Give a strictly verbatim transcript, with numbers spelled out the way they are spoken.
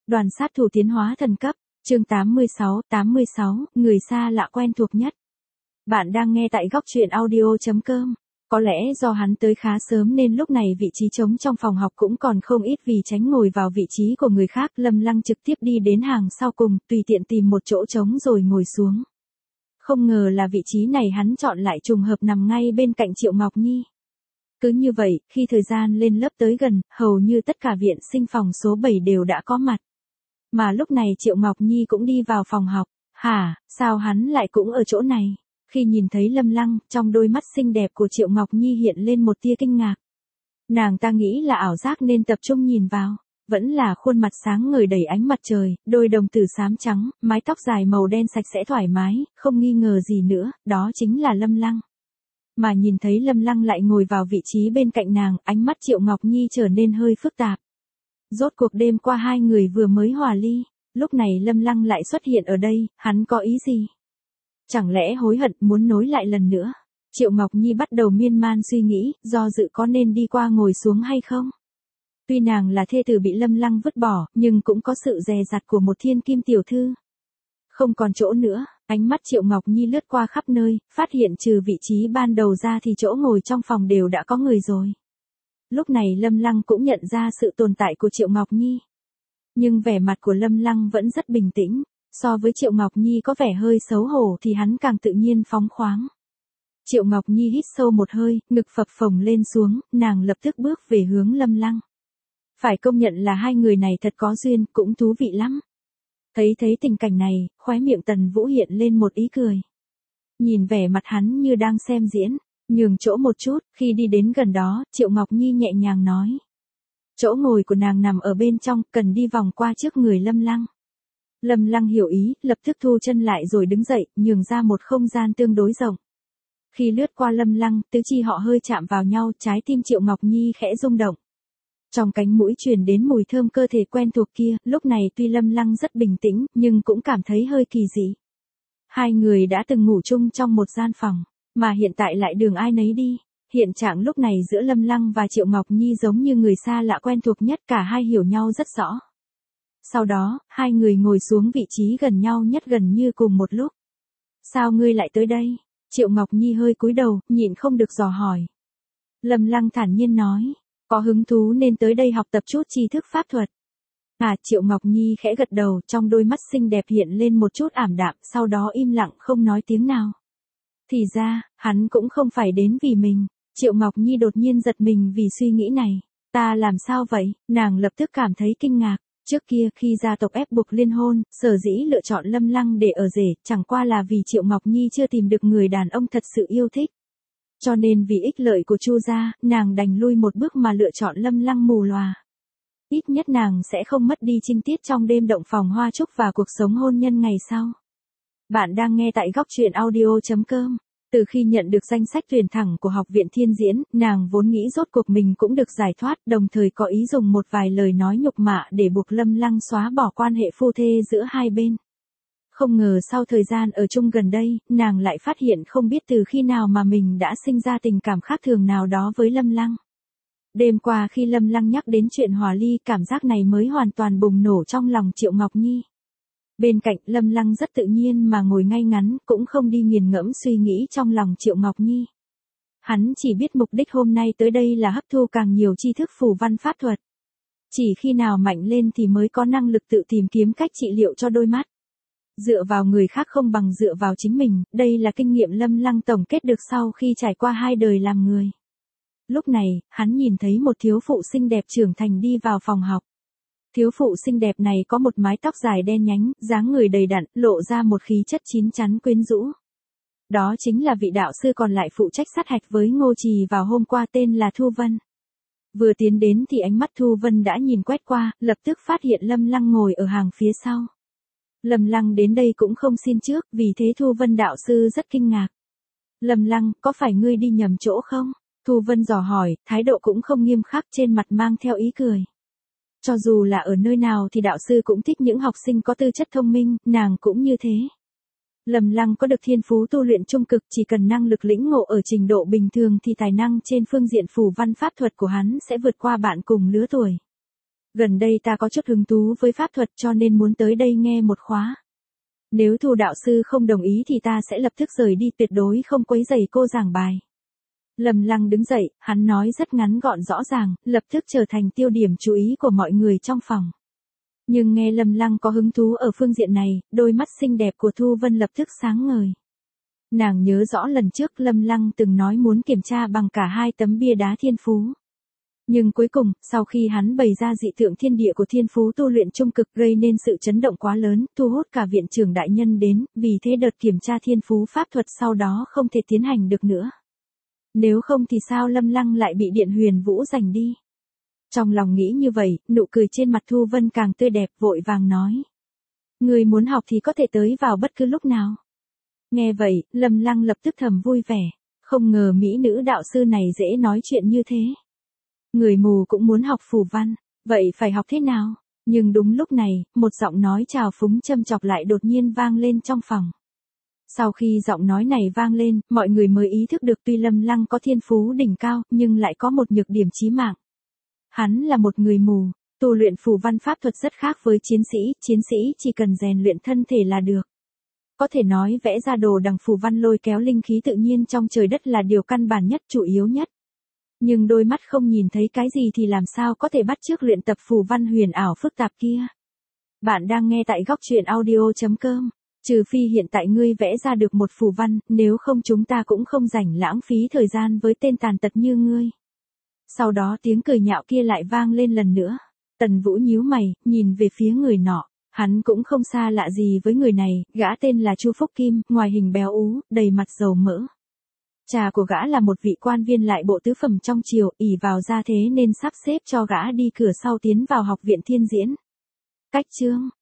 Đoàn sát thủ tiến hóa thần cấp, chương tám mươi sáu, tám mươi sáu, người xa lạ quen thuộc nhất. Bạn đang nghe tại góc truyện audio chấm com. Có lẽ do hắn tới khá sớm nên lúc này vị trí trống trong phòng học cũng còn không ít, vì tránh ngồi vào vị trí của người khác, Lâm Lăng trực tiếp đi đến hàng sau cùng, tùy tiện tìm một chỗ trống rồi ngồi xuống. Không ngờ là vị trí này hắn chọn lại trùng hợp nằm ngay bên cạnh Triệu Ngọc Nhi. Cứ như vậy, khi thời gian lên lớp tới gần, hầu như tất cả viện sinh phòng số bảy đều đã có mặt. Mà lúc này Triệu Ngọc Nhi cũng đi vào phòng học. Hả, sao hắn lại cũng ở chỗ này? Khi nhìn thấy Lâm Lăng, trong đôi mắt xinh đẹp của Triệu Ngọc Nhi hiện lên một tia kinh ngạc. Nàng ta nghĩ là ảo giác nên tập trung nhìn vào. Vẫn là khuôn mặt sáng ngời đầy ánh mặt trời, đôi đồng tử xám trắng, mái tóc dài màu đen sạch sẽ thoải mái, không nghi ngờ gì nữa, đó chính là Lâm Lăng. Mà nhìn thấy Lâm Lăng lại ngồi vào vị trí bên cạnh nàng, ánh mắt Triệu Ngọc Nhi trở nên hơi phức tạp. Rốt cuộc đêm qua hai người vừa mới hòa ly, lúc này Lâm Lăng lại xuất hiện ở đây, hắn có ý gì? Chẳng lẽ hối hận muốn nối lại lần nữa? Triệu Ngọc Nhi bắt đầu miên man suy nghĩ, do dự có nên đi qua ngồi xuống hay không? Tuy nàng là thê tử bị Lâm Lăng vứt bỏ, nhưng cũng có sự dè dặt của một thiên kim tiểu thư. Không còn chỗ nữa, ánh mắt Triệu Ngọc Nhi lướt qua khắp nơi, phát hiện trừ vị trí ban đầu ra thì chỗ ngồi trong phòng đều đã có người rồi. Lúc này Lâm Lăng cũng nhận ra sự tồn tại của Triệu Ngọc Nhi. Nhưng vẻ mặt của Lâm Lăng vẫn rất bình tĩnh, so với Triệu Ngọc Nhi có vẻ hơi xấu hổ thì hắn càng tự nhiên phóng khoáng. Triệu Ngọc Nhi hít sâu một hơi, ngực phập phồng lên xuống, nàng lập tức bước về hướng Lâm Lăng. Phải công nhận là hai người này thật có duyên, cũng thú vị lắm. Thấy thấy tình cảnh này, khóe miệng Tần Vũ hiện lên một ý cười. Nhìn vẻ mặt hắn như đang xem diễn, nhường chỗ một chút, khi đi đến gần đó, Triệu Ngọc Nhi nhẹ nhàng nói. Chỗ ngồi của nàng nằm ở bên trong, cần đi vòng qua trước người Lâm Lăng. Lâm Lăng hiểu ý, lập tức thu chân lại rồi đứng dậy, nhường ra một không gian tương đối rộng. Khi lướt qua Lâm Lăng, tứ chi họ hơi chạm vào nhau, trái tim Triệu Ngọc Nhi khẽ rung động. Trong cánh mũi truyền đến mùi thơm cơ thể quen thuộc kia, lúc này tuy Lâm Lăng rất bình tĩnh, nhưng cũng cảm thấy hơi kỳ dị. Hai người đã từng ngủ chung trong một gian phòng, mà hiện tại lại đường ai nấy đi. Hiện trạng lúc này giữa Lâm Lăng và Triệu Ngọc Nhi giống như người xa lạ quen thuộc nhất, cả hai hiểu nhau rất rõ. Sau đó, hai người ngồi xuống vị trí gần nhau nhất, gần như cùng một lúc. Sao ngươi lại tới đây? Triệu Ngọc Nhi hơi cúi đầu, nhịn không được dò hỏi. Lâm Lăng thản nhiên nói. Có hứng thú nên tới đây học tập chút tri thức pháp thuật. À, Triệu Ngọc Nhi khẽ gật đầu, trong đôi mắt xinh đẹp hiện lên một chút ảm đạm, sau đó im lặng không nói tiếng nào. Thì ra, hắn cũng không phải đến vì mình. Triệu Ngọc Nhi đột nhiên giật mình vì suy nghĩ này. Ta làm sao vậy? Nàng lập tức cảm thấy kinh ngạc. Trước kia khi gia tộc ép buộc liên hôn, sở dĩ lựa chọn Lâm Lăng để ở rể, chẳng qua là vì Triệu Ngọc Nhi chưa tìm được người đàn ông thật sự yêu thích. Cho nên vì ích lợi của Chu gia, nàng đành lui một bước mà lựa chọn Lâm Lăng mù lòa. Ít nhất nàng sẽ không mất đi trinh tiết trong đêm động phòng hoa trúc và cuộc sống hôn nhân ngày sau. Bạn đang nghe tại góc truyện audio chấm com. Từ khi nhận được danh sách tuyển thẳng của Học viện Thiên Diễn, nàng vốn nghĩ rốt cuộc mình cũng được giải thoát, đồng thời có ý dùng một vài lời nói nhục mạ để buộc Lâm Lăng xóa bỏ quan hệ phu thê giữa hai bên. Không ngờ sau thời gian ở chung gần đây, nàng lại phát hiện không biết từ khi nào mà mình đã sinh ra tình cảm khác thường nào đó với Lâm Lăng. Đêm qua khi Lâm Lăng nhắc đến chuyện hòa ly, cảm giác này mới hoàn toàn bùng nổ trong lòng Triệu Ngọc Nhi. Bên cạnh Lâm Lăng rất tự nhiên mà ngồi ngay ngắn, cũng không đi nghiền ngẫm suy nghĩ trong lòng Triệu Ngọc Nhi. Hắn chỉ biết mục đích hôm nay tới đây là hấp thu càng nhiều tri thức phù văn pháp thuật. Chỉ khi nào mạnh lên thì mới có năng lực tự tìm kiếm cách trị liệu cho đôi mắt. Dựa vào người khác không bằng dựa vào chính mình, đây là kinh nghiệm Lâm Lăng tổng kết được sau khi trải qua hai đời làm người. Lúc này, hắn nhìn thấy một thiếu phụ xinh đẹp trưởng thành đi vào phòng học. Thiếu phụ xinh đẹp này có một mái tóc dài đen nhánh, dáng người đầy đặn, lộ ra một khí chất chín chắn quyến rũ. Đó chính là vị đạo sư còn lại phụ trách sát hạch với Ngô Trì vào hôm qua, tên là Thu Vân. Vừa tiến đến thì ánh mắt Thu Vân đã nhìn quét qua, lập tức phát hiện Lâm Lăng ngồi ở hàng phía sau. Lâm Lăng đến đây cũng không xin trước, vì thế Thu Vân đạo sư rất kinh ngạc. Lâm Lăng, có phải ngươi đi nhầm chỗ không? Thu Vân dò hỏi, thái độ cũng không nghiêm khắc, trên mặt mang theo ý cười. Cho dù là ở nơi nào thì đạo sư cũng thích những học sinh có tư chất thông minh, nàng cũng như thế. Lâm Lăng có được thiên phú tu luyện trung cực, chỉ cần năng lực lĩnh ngộ ở trình độ bình thường thì tài năng trên phương diện phù văn pháp thuật của hắn sẽ vượt qua bạn cùng lứa tuổi. Gần đây ta có chút hứng thú với pháp thuật cho nên muốn tới đây nghe một khóa. Nếu Thu đạo sư không đồng ý thì ta sẽ lập tức rời đi, tuyệt đối không quấy rầy cô giảng bài. Lâm Lăng đứng dậy, hắn nói rất ngắn gọn rõ ràng, lập tức trở thành tiêu điểm chú ý của mọi người trong phòng. Nhưng nghe Lâm Lăng có hứng thú ở phương diện này, đôi mắt xinh đẹp của Thu Vân lập tức sáng ngời. Nàng nhớ rõ lần trước Lâm Lăng từng nói muốn kiểm tra bằng cả hai tấm bia đá thiên phú. Nhưng cuối cùng, sau khi hắn bày ra dị tượng thiên địa của thiên phú tu luyện trung cực gây nên sự chấn động quá lớn, thu hút cả viện trưởng đại nhân đến, vì thế đợt kiểm tra thiên phú pháp thuật sau đó không thể tiến hành được nữa. Nếu không thì sao Lâm Lăng lại bị Điện Huyền Vũ giành đi? Trong lòng nghĩ như vậy, nụ cười trên mặt Thu Vân càng tươi đẹp, vội vàng nói. Người muốn học thì có thể tới vào bất cứ lúc nào. Nghe vậy, Lâm Lăng lập tức thầm vui vẻ, không ngờ mỹ nữ đạo sư này dễ nói chuyện như thế. Người mù cũng muốn học phù văn, vậy phải học thế nào? Nhưng đúng lúc này, một giọng nói trào phúng châm chọc lại đột nhiên vang lên trong phòng. Sau khi giọng nói này vang lên, mọi người mới ý thức được tuy Lâm Lăng có thiên phú đỉnh cao, nhưng lại có một nhược điểm chí mạng. Hắn là một người mù, tu luyện phù văn pháp thuật rất khác với chiến sĩ, chiến sĩ chỉ cần rèn luyện thân thể là được. Có thể nói vẽ ra đồ đằng phù văn lôi kéo linh khí tự nhiên trong trời đất là điều căn bản nhất, chủ yếu nhất. Nhưng đôi mắt không nhìn thấy cái gì thì làm sao có thể bắt chước luyện tập phù văn huyền ảo phức tạp kia. Bạn đang nghe tại góc truyện audio chấm com. Trừ phi hiện tại ngươi vẽ ra được một phù văn, nếu không chúng ta cũng không rảnh lãng phí thời gian với tên tàn tật như ngươi. Sau đó tiếng cười nhạo kia lại vang lên lần nữa. Tần Vũ nhíu mày, nhìn về phía người nọ. Hắn cũng không xa lạ gì với người này, gã tên là Chu Phúc Kim, ngoài hình béo ú, đầy mặt dầu mỡ. Cha của gã là một vị quan viên lại bộ tứ phẩm trong triều, ỷ vào gia thế nên sắp xếp cho gã đi cửa sau tiến vào học viện thiên diễn. Cách chương